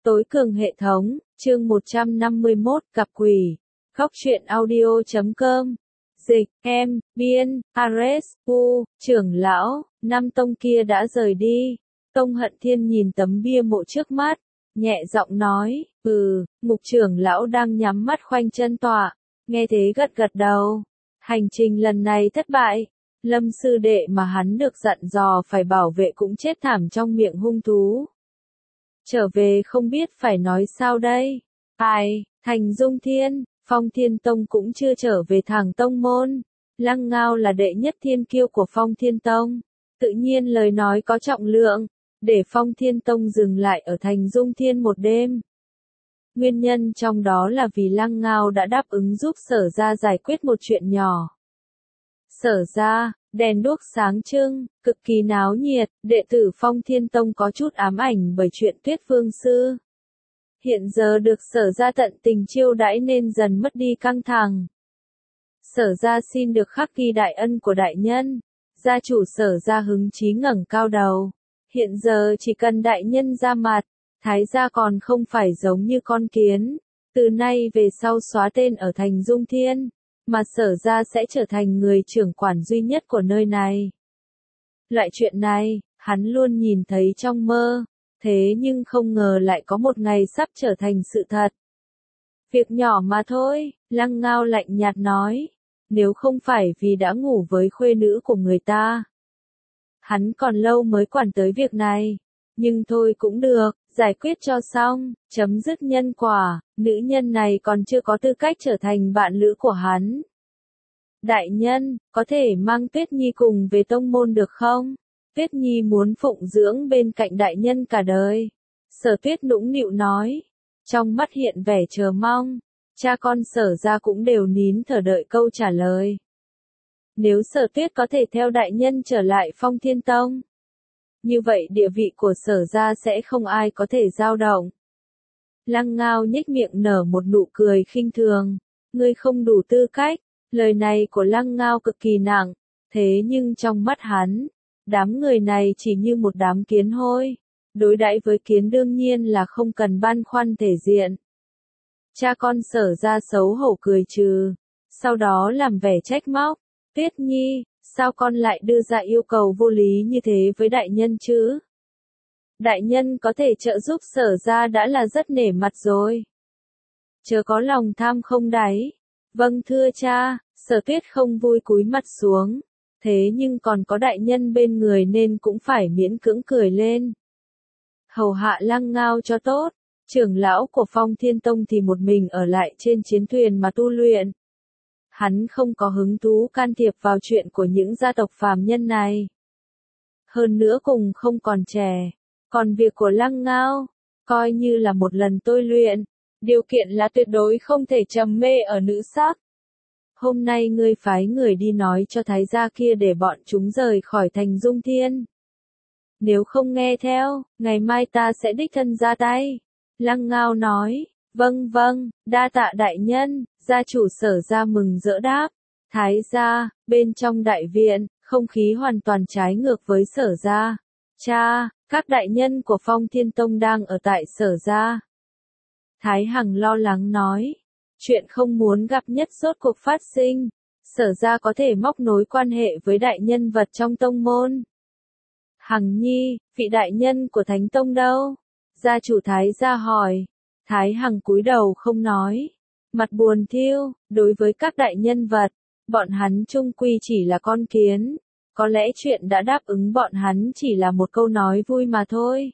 Tối cường hệ thống, chương 151, gặp quỷ. Góc truyện audio.com. Dịch, em, biên, Ares, trưởng lão, năm tông kia đã rời đi. Tông Hận Thiên nhìn tấm bia mộ trước mắt, nhẹ giọng nói, mục trưởng lão đang nhắm mắt khoanh chân tọa, nghe thế gật gật đầu. Hành trình lần này thất bại, Lâm sư đệ mà hắn được dặn dò phải bảo vệ cũng chết thảm trong miệng hung thú. Trở về không biết phải nói sao đây. Thành Dung Thiên, Phong Thiên Tông cũng chưa trở về thẳng tông môn. Lăng Ngao là đệ nhất thiên kiêu của Phong Thiên Tông. Tự nhiên lời nói có trọng lượng, để Phong Thiên Tông dừng lại ở Thành Dung Thiên một đêm. Nguyên nhân trong đó là vì Lăng Ngao đã đáp ứng giúp Sở gia giải quyết một chuyện nhỏ. Sở gia, đèn đuốc sáng trưng, cực kỳ náo nhiệt, đệ tử Phong Thiên Tông có chút ám ảnh bởi chuyện Tuyết Vương Sư. Hiện giờ được Sở gia tận tình chiêu đãi nên dần mất đi căng thẳng. Sở gia xin được khắc ghi đại ân của đại nhân, gia chủ Sở gia hứng chí ngẩng cao đầu. Hiện giờ chỉ cần đại nhân ra mặt, Thái gia còn không phải giống như con kiến. Từ nay về sau xóa tên ở Thành Dung Thiên, mà Sở gia sẽ trở thành người trưởng quản duy nhất của nơi này. Loại chuyện này, hắn luôn nhìn thấy trong mơ, thế nhưng không ngờ lại có một ngày sắp trở thành sự thật. Việc nhỏ mà thôi, Lăng Ngao lạnh nhạt nói, nếu không phải vì đã ngủ với khuê nữ của người ta. Hắn còn lâu mới quản tới việc này, nhưng thôi cũng được, giải quyết cho xong, chấm dứt nhân quả, nữ nhân này còn chưa có tư cách trở thành bạn lữ của hắn. Đại nhân, có thể mang Tuyết Nhi cùng về tông môn được không? Tuyết Nhi muốn phụng dưỡng bên cạnh đại nhân cả đời. Sở Tuyết nũng nịu nói, trong mắt hiện vẻ chờ mong, cha con Sở gia cũng đều nín thở đợi câu trả lời. Nếu Sở Tuyết có thể theo đại nhân trở lại Phong Thiên Tông, như vậy địa vị của Sở gia sẽ không ai có thể dao động. Lăng Ngao nhếch miệng nở một nụ cười khinh thường, ngươi không đủ tư cách. Lời này của Lăng Ngao cực kỳ nặng, thế nhưng trong mắt hắn, đám người này chỉ như một đám kiến hôi. Đối đãi với kiến đương nhiên là không cần băn khoăn thể diện. Cha con Sở gia xấu hổ cười trừ, sau đó làm vẻ trách móc, Tuyết Nhi, sao con lại đưa ra yêu cầu vô lý như thế với đại nhân chứ? Đại nhân có thể trợ giúp Sở gia đã là rất nể mặt rồi. Chớ có lòng tham không đáy. Vâng thưa cha, Sở Tuyết không vui cúi mặt xuống, thế nhưng còn có đại nhân bên người nên cũng phải miễn cưỡng cười lên. Hầu hạ Lăng Ngao cho tốt, trưởng lão của Phong Thiên Tông thì một mình ở lại trên chiến thuyền mà tu luyện. Hắn không có hứng thú can thiệp vào chuyện của những gia tộc phàm nhân này. Hơn nữa cùng không còn trẻ, còn việc của Lăng Ngao, coi như là một lần tôi luyện. Điều kiện là tuyệt đối không thể trầm mê ở nữ sắc. Hôm nay ngươi phái người đi nói cho Thái gia kia để bọn chúng rời khỏi Thành Dung Thiên. Nếu không nghe theo, ngày mai ta sẽ đích thân ra tay. Lăng Ngao nói, vâng, đa tạ đại nhân, gia chủ Sở gia mừng rỡ đáp. Thái gia, bên trong đại viện, không khí hoàn toàn trái ngược với Sở gia. Cha, các đại nhân của Phong Thiên Tông đang ở tại Sở gia. Thái Hằng lo lắng nói, chuyện không muốn gặp nhất rốt cuộc phát sinh, Sở gia có thể móc nối quan hệ với đại nhân vật trong tông môn. Hằng Nhi, vị đại nhân của Thánh Tông đâu? Gia chủ Thái gia hỏi. Thái Hằng cúi đầu không nói, mặt buồn thiêu, đối với các đại nhân vật, bọn hắn chung quy chỉ là con kiến, có lẽ chuyện đã đáp ứng bọn hắn chỉ là một câu nói vui mà thôi.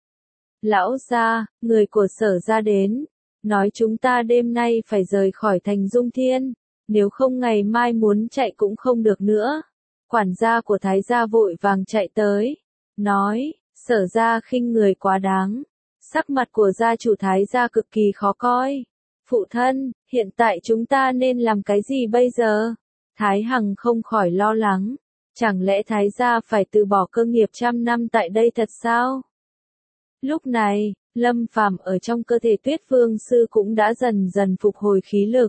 Lão gia, người của Sở gia đến, nói chúng ta đêm nay phải rời khỏi Thành Dung Thiên, nếu không ngày mai muốn chạy cũng không được nữa. Quản gia của Thái gia vội vàng chạy tới, nói, Sở gia khinh người quá đáng. Sắc mặt của gia chủ Thái gia cực kỳ khó coi. Phụ thân, hiện tại chúng ta nên làm cái gì bây giờ? Thái Hằng không khỏi lo lắng, chẳng lẽ Thái gia phải từ bỏ cơ nghiệp trăm năm tại đây thật sao? Lúc này, Lâm Phàm ở trong cơ thể Tuyết Vương Sư cũng đã dần dần phục hồi khí lực.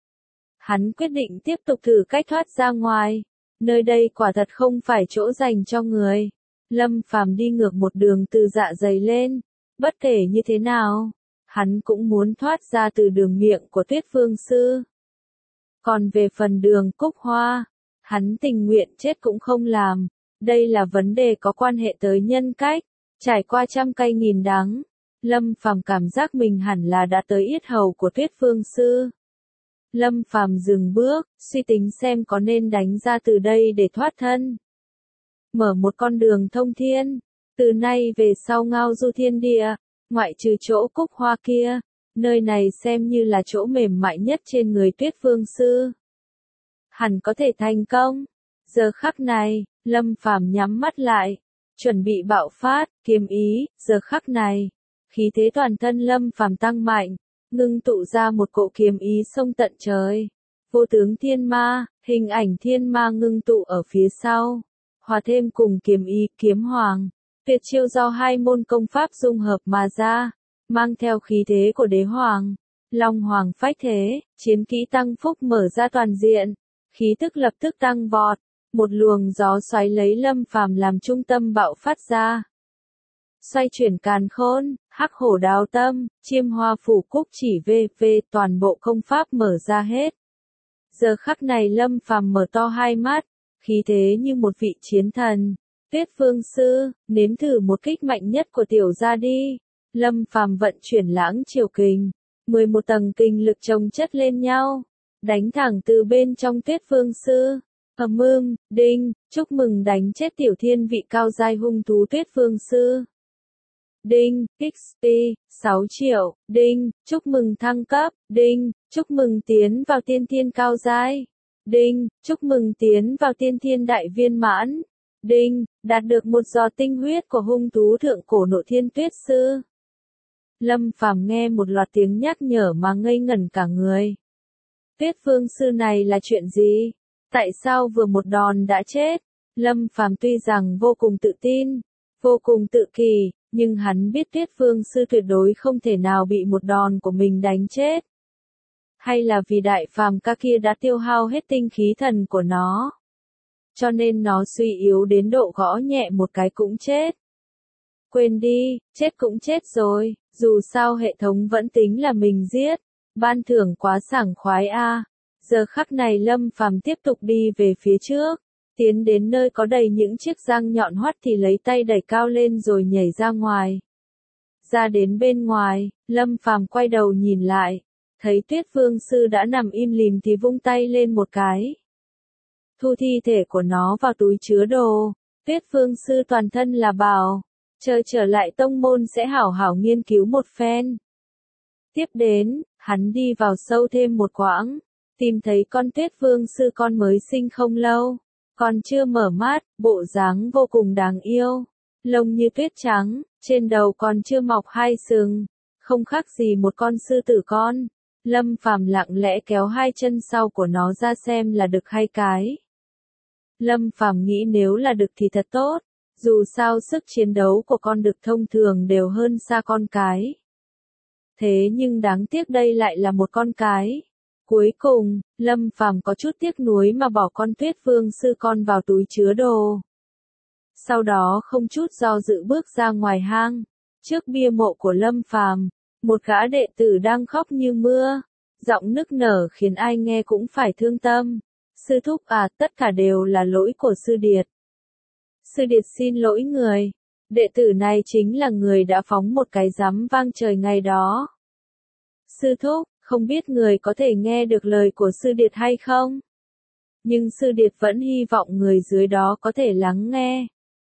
Hắn quyết định tiếp tục thử cách thoát ra ngoài. Nơi đây quả thật không phải chỗ dành cho người. Lâm Phàm đi ngược một đường từ dạ dày lên, Bất kể như thế nào, hắn cũng muốn thoát ra từ đường miệng của Tuyết Vương Sư. Còn về phần Đường Cúc Hoa, hắn tình nguyện chết cũng không làm. Đây là vấn đề có quan hệ tới nhân cách. Trải qua trăm cay nghìn đắng, Lâm Phàm cảm giác mình hẳn là đã tới yết hầu của Tuyết Vương Sư. Lâm Phàm dừng bước, suy tính xem có nên đánh ra từ đây để thoát thân. Mở một con đường thông thiên, từ nay về sau ngao du thiên địa, ngoại trừ chỗ Cúc Hoa kia, nơi này xem như là chỗ mềm mại nhất trên người Tuyết Vương Sư. Hẳn có thể thành công. Giờ khắc này, Lâm Phàm nhắm mắt lại, chuẩn bị bạo phát, kiếm ý. Giờ khắc này, khí thế toàn thân Lâm Phàm tăng mạnh, ngưng tụ ra một cỗ kiếm ý sông tận trời. Vô tướng thiên ma, hình ảnh thiên ma ngưng tụ ở phía sau, hòa thêm cùng kiếm ý kiếm hoàng, tuyệt chiêu do hai môn công pháp dung hợp mà ra, mang theo khí thế của đế hoàng. Long hoàng phách thế, chiến kỹ tăng phúc mở ra toàn diện, khí tức lập tức tăng vọt, một luồng gió xoáy lấy Lâm Phàm làm trung tâm bạo phát ra. Xoay chuyển càn khôn, hắc hổ đao tâm, chiêm hoa phủ cúc chỉ về toàn bộ công pháp mở ra hết. Giờ khắc này Lâm Phàm mở to hai mắt, khí thế như một vị chiến thần. Tuyết Vương Sư, nếm thử một kích mạnh nhất của tiểu gia đi. Lâm Phàm vận chuyển lãng triều kình, 11 tầng kình lực chồng chất lên nhau, đánh thẳng từ bên trong Tuyết Vương Sư. Đinh, chúc mừng đánh chết tiểu thiên vị cao giai hung thú Tuyết Vương Sư. Đinh, XP, 6 triệu. Đinh, chúc mừng thăng cấp. Đinh, chúc mừng tiến vào tiên thiên cao giai. Đinh, chúc mừng tiến vào tiên thiên đại viên mãn. Đinh, đạt được một giọt tinh huyết của hung thú thượng cổ Nộ Thiên Tuyết Sư. Lâm Phàm nghe một loạt tiếng nhắc nhở mà ngây ngẩn cả người. Tuyết Vương Sư này là chuyện gì? Tại sao vừa một đòn đã chết? Lâm Phàm tuy rằng vô cùng tự tin, vô cùng tự kỳ, nhưng hắn biết Tuyết Vương Sư tuyệt đối không thể nào bị một đòn của mình đánh chết. Hay là vì đại phàm ca kia đã tiêu hao hết tinh khí thần của nó, cho nên nó suy yếu đến độ gõ nhẹ một cái cũng chết. Quên đi, chết cũng chết rồi, dù sao hệ thống vẫn tính là mình giết. Ban thưởng quá sảng khoái a. Giờ khắc này Lâm Phàm tiếp tục đi về phía trước, tiến đến nơi có đầy những chiếc răng nhọn hoắt thì lấy tay đẩy cao lên rồi nhảy ra ngoài. Ra đến bên ngoài, Lâm Phàm quay đầu nhìn lại, thấy Tuyết Vương Sư đã nằm im lìm thì vung tay lên một cái. Thu thi thể của nó vào túi chứa đồ. Tuyết Vương Sư toàn thân là bảo, chờ trở lại tông môn sẽ hảo hảo nghiên cứu một phen. Tiếp đến, hắn đi vào sâu thêm một quãng, tìm thấy con Tuyết Vương Sư con mới sinh không lâu, còn chưa mở mắt, bộ dáng vô cùng đáng yêu, lông như tuyết trắng, trên đầu còn chưa mọc hai sừng, không khác gì một con sư tử con. Lâm Phàm lặng lẽ kéo hai chân sau của nó ra xem là đực hay cái. Lâm Phàm nghĩ nếu là đực thì thật tốt, dù sao sức chiến đấu của con đực thông thường đều hơn xa con cái. Thế nhưng đáng tiếc đây lại là một con cái. Cuối cùng, Lâm Phàm có chút tiếc nuối mà bỏ con Tuyết Vương Sư con vào túi chứa đồ. Sau đó không chút do dự bước ra ngoài hang. Trước bia mộ của Lâm Phàm, một gã đệ tử đang khóc như mưa, giọng nức nở khiến ai nghe cũng phải thương tâm. Sư thúc à, tất cả đều là lỗi của Sư Điệt. Sư Điệt xin lỗi người. Đệ tử này chính là người đã phóng một cái giám vang trời ngày đó. Sư thúc, không biết người có thể nghe được lời của Sư Điệt hay không? Nhưng Sư Điệt vẫn hy vọng người dưới đó có thể lắng nghe.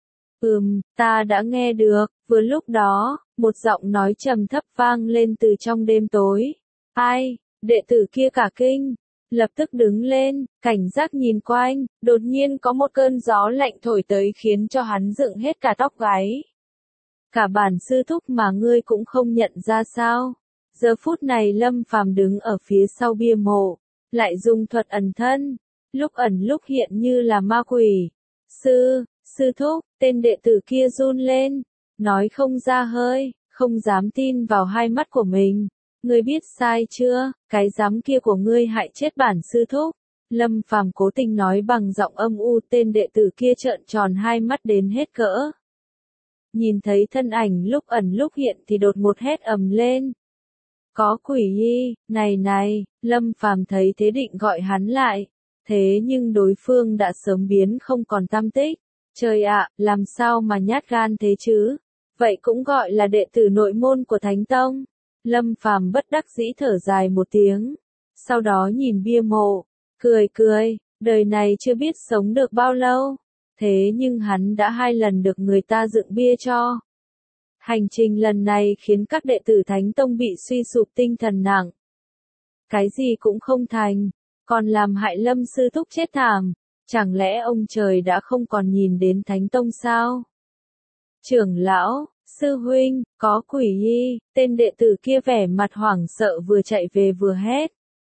Ta đã nghe được. Vừa lúc đó, một giọng nói trầm thấp vang lên từ trong đêm tối. Ai? Đệ tử kia cả kinh, lập tức đứng lên, cảnh giác nhìn quanh, đột nhiên có một cơn gió lạnh thổi tới khiến cho hắn dựng hết cả tóc gáy. Cả bản sư thúc mà ngươi cũng không nhận ra sao? Giờ phút này Lâm Phàm đứng ở phía sau bia mộ, lại dùng thuật ẩn thân, lúc ẩn lúc hiện như là ma quỷ. Sư thúc, tên đệ tử kia run lên, nói không ra hơi, không dám tin vào hai mắt của mình. Ngươi biết sai chưa, cái giám kia của ngươi hại chết bản sư thúc. Lâm Phàm cố tình nói bằng giọng âm u, tên đệ tử kia trợn tròn hai mắt đến hết cỡ. nhìn thấy thân ảnh lúc ẩn lúc hiện thì đột ngột hét ầm lên. Có quỷ nhi, này, Lâm Phàm thấy thế định gọi hắn lại. Thế nhưng đối phương đã sớm biến không còn tăm tích. Trời ạ, làm sao mà nhát gan thế chứ? Vậy cũng gọi là đệ tử nội môn của Thánh Tông. Lâm Phàm bất đắc dĩ thở dài một tiếng. Sau đó nhìn bia mộ, cười, đời này chưa biết sống được bao lâu. Thế nhưng hắn đã 2 lần được người ta dựng bia cho. Hành trình lần này khiến các đệ tử Thánh Tông bị suy sụp tinh thần nặng. Cái gì cũng không thành, còn làm hại Lâm sư thúc chết thảm. Chẳng lẽ ông trời đã không còn nhìn đến Thánh Tông sao? Trưởng lão, sư huynh, có quỷ nhi, tên đệ tử kia vẻ mặt hoảng sợ vừa chạy về vừa hét.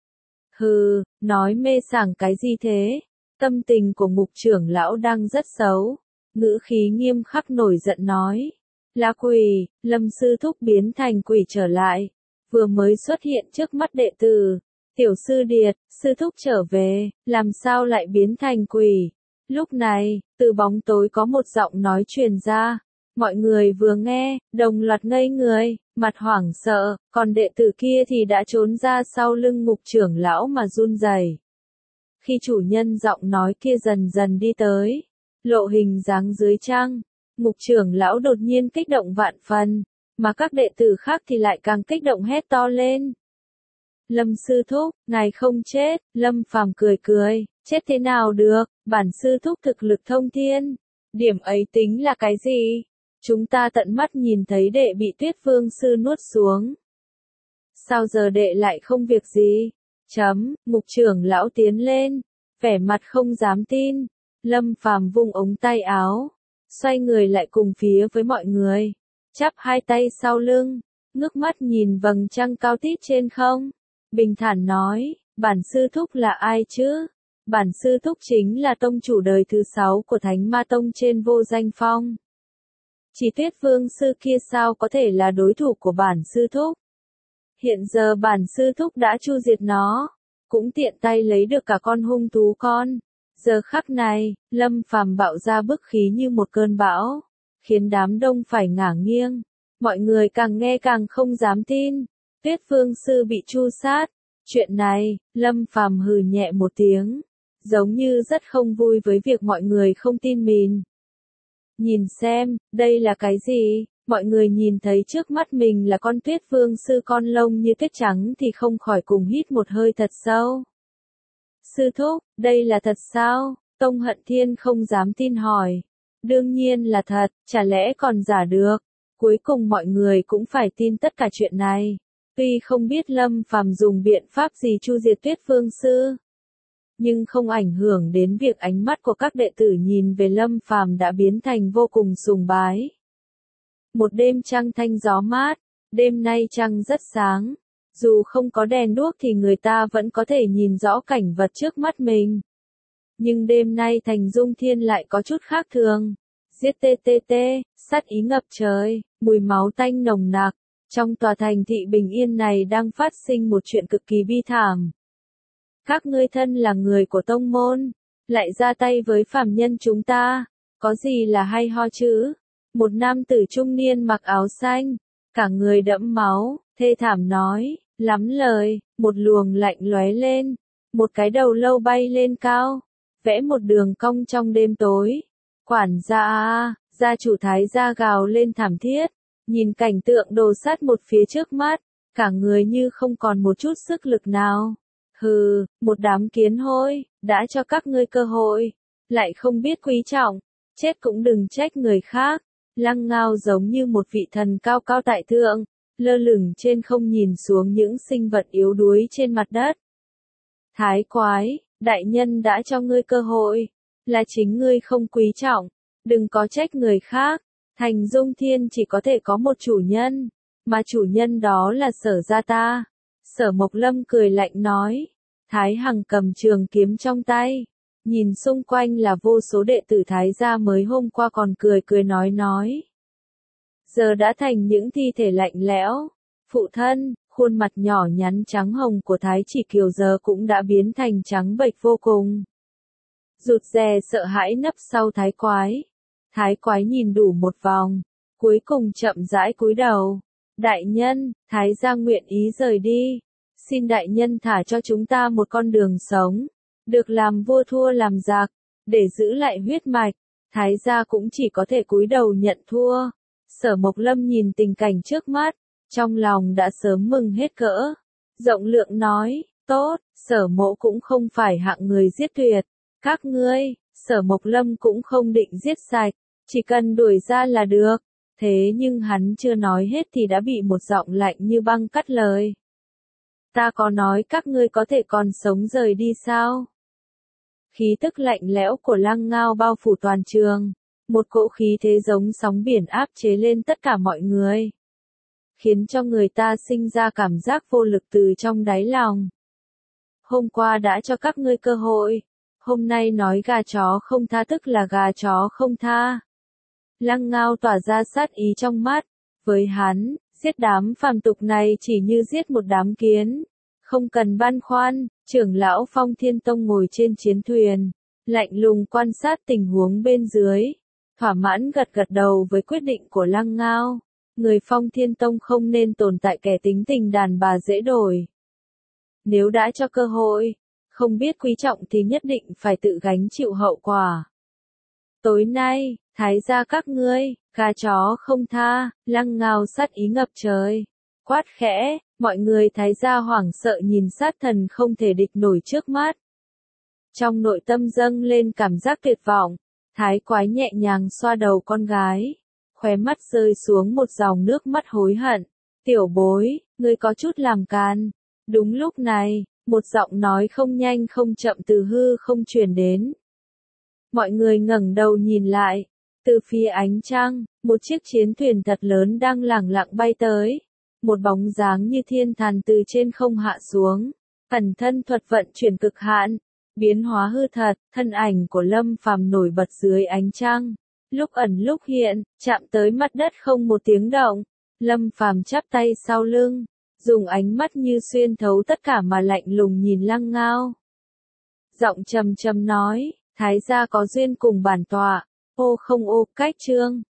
Hừ, nói mê sảng cái gì thế? Tâm tình của Ngục trưởng lão đang rất xấu. Ngữ khí nghiêm khắc nổi giận nói. Là quỷ, Lâm sư thúc biến thành quỷ trở lại. Vừa mới xuất hiện trước mắt đệ tử. Tiểu sư điệt, sư thúc trở về, làm sao lại biến thành quỷ? Lúc này, từ bóng tối có một giọng nói truyền ra. Mọi người vừa nghe, đồng loạt ngây người, mặt hoảng sợ, còn đệ tử kia thì đã trốn ra sau lưng Ngục trưởng lão mà run rẩy. Khi chủ nhân giọng nói kia dần dần đi tới, lộ hình dáng dưới trăng, Ngục trưởng lão đột nhiên kích động vạn phần, mà các đệ tử khác thì lại càng kích động hét to lên. Lâm sư thúc, ngài không chết, Lâm Phàm cười, chết thế nào được, bản sư thúc thực lực thông thiên. Điểm ấy tính là cái gì? Chúng ta tận mắt nhìn thấy đệ bị Tuyết Vương sư nuốt xuống. Sao giờ đệ lại không việc gì? Ngục trưởng lão tiến lên, vẻ mặt không dám tin. Lâm Phàm vung ống tay áo, xoay người lại cùng phía với mọi người, chắp 2 tay sau lưng, ngước mắt nhìn vầng trăng cao tít trên không, bình thản nói, bản sư thúc là ai chứ? Bản sư thúc chính là tông chủ đời thứ 6 của Thánh Ma Tông trên Vô Danh Phong. Chỉ Tuyết Vương sư kia sao có thể là đối thủ của bản sư thúc? Hiện giờ bản sư thúc đã chu diệt nó, cũng tiện tay lấy được cả con hung thú con. Giờ khắc này, Lâm Phàm bạo ra bức khí như một cơn bão, khiến đám đông phải ngả nghiêng. Mọi người càng nghe càng không dám tin. Tuyết Vương sư bị tru sát. Chuyện này, Lâm Phàm hừ nhẹ một tiếng, giống như rất không vui với việc mọi người không tin mình. Nhìn xem, đây là cái gì? Mọi người nhìn thấy trước mắt mình là con Tuyết Vương sư con lông như tuyết trắng thì không khỏi cùng hít một hơi thật sâu. Sư thúc, đây là thật sao? Tông Hận Thiên không dám tin hỏi. Đương nhiên là thật, chả lẽ còn giả được? Cuối cùng mọi người cũng phải tin tất cả chuyện này. Tuy không biết Lâm Phàm dùng biện pháp gì chu diệt Tuyết Vương sư, nhưng không ảnh hưởng đến việc ánh mắt của các đệ tử nhìn về Lâm Phàm đã biến thành vô cùng sùng bái. Một đêm trăng thanh gió mát, đêm nay trăng rất sáng. Dù không có đèn đuốc thì người ta vẫn có thể nhìn rõ cảnh vật trước mắt mình. Nhưng đêm nay thành Dung Thiên lại có chút khác thường. Giết TTT, sát ý ngập trời, mùi máu tanh nồng nặc. Trong tòa thành thị bình yên này đang phát sinh một chuyện cực kỳ bi thảm. Các ngươi thân là người của tông môn, lại ra tay với phàm nhân chúng ta, có gì là hay ho chứ? Một nam tử trung niên mặc áo xanh, cả người đẫm máu, thê thảm nói, lắm lời, một luồng lạnh lóe lên, một cái đầu lâu bay lên cao, vẽ một đường cong trong đêm tối. Quản gia, gia chủ Thái gia gào lên thảm thiết, nhìn cảnh tượng đồ sát một phía trước mắt, cả người như không còn một chút sức lực nào. Hừ, một đám kiến hôi, đã cho các ngươi cơ hội, lại không biết quý trọng, chết cũng đừng trách người khác. Lăng Ngao giống như một vị thần cao cao tại thượng, lơ lửng trên không nhìn xuống những sinh vật yếu đuối trên mặt đất. Thái quái, đại nhân đã cho ngươi cơ hội, là chính ngươi không quý trọng, đừng có trách người khác. Thành Dung Thiên chỉ có thể có một chủ nhân, mà chủ nhân đó là Sở gia ta. Sở Mộc Lâm cười lạnh nói. Thái Hằng cầm trường kiếm trong tay, nhìn xung quanh là vô số đệ tử Thái gia mới hôm qua còn cười nói. Giờ đã thành những thi thể lạnh lẽo. Phụ thân, khuôn mặt nhỏ nhắn trắng hồng của Thái Chỉ Kiều giờ cũng đã biến thành trắng bệch vô cùng. Rụt rè sợ hãi nấp sau Thái Quái. Thái Quái nhìn đủ một vòng, cuối cùng chậm rãi cúi đầu. Đại nhân, Thái gia nguyện ý rời đi. Xin đại nhân thả cho chúng ta một con đường sống. Được làm vua thua làm giặc. Để giữ lại huyết mạch. Thái gia cũng chỉ có thể cúi đầu nhận thua. Sở Mộc Lâm nhìn tình cảnh trước mắt. Trong lòng đã sớm mừng hết cỡ. Rộng lượng nói, tốt, Sở Mộ cũng không phải hạng người giết tuyệt. Các ngươi, Sở Mộc Lâm cũng không định giết sạch. Chỉ cần đuổi ra là được. Thế nhưng hắn chưa nói hết thì đã bị một giọng lạnh như băng cắt lời. Ta có nói các ngươi có thể còn sống rời đi sao? Khí tức lạnh lẽo của Lăng Ngao bao phủ toàn trường. Một cỗ khí thế giống sóng biển áp chế lên tất cả mọi người. Khiến cho người ta sinh ra cảm giác vô lực từ trong đáy lòng. Hôm qua đã cho các ngươi cơ hội. Hôm nay nói gà chó không tha tức là gà chó không tha. Lăng Ngao tỏa ra sát ý trong mắt. Với hắn, giết đám phàm tục này chỉ như giết một đám kiến. Không cần băn khoăn, trưởng lão Phong Thiên Tông ngồi trên chiến thuyền. Lạnh lùng quan sát tình huống bên dưới. Thỏa mãn gật gật đầu với quyết định của Lăng Ngao. Người Phong Thiên Tông không nên tồn tại kẻ tính tình đàn bà dễ đổi. Nếu đã cho cơ hội, không biết quý trọng thì nhất định phải tự gánh chịu hậu quả. Tối nay, Thái gia các ngươi, gà chó không tha, Lăng Ngao sát ý ngập trời. Quát khẽ, mọi người Thái gia hoảng sợ nhìn sát thần không thể địch nổi trước mắt. Trong nội tâm dâng lên cảm giác tuyệt vọng, Thái Quái nhẹ nhàng xoa đầu con gái. Khóe mắt rơi xuống một dòng nước mắt hối hận. Tiểu bối, ngươi có chút làm càn. Đúng lúc này, một giọng nói không nhanh không chậm từ hư không truyền đến. Mọi người ngẩng đầu nhìn lại. Từ phía ánh trăng, một chiếc chiến thuyền thật lớn đang lẳng lặng bay tới. Một bóng dáng như thiên thần từ trên không hạ xuống. Ẩn thân thuật vận chuyển cực hạn. Biến hóa hư thật, thân ảnh của Lâm Phàm nổi bật dưới ánh trăng. Lúc ẩn lúc hiện, chạm tới mặt đất không một tiếng động. Lâm Phàm chắp tay sau lưng, dùng ánh mắt như xuyên thấu tất cả mà lạnh lùng nhìn Lăng Ngao. Giọng trầm trầm nói, Thái gia có duyên cùng bản tọa, ô không ô, cách trương.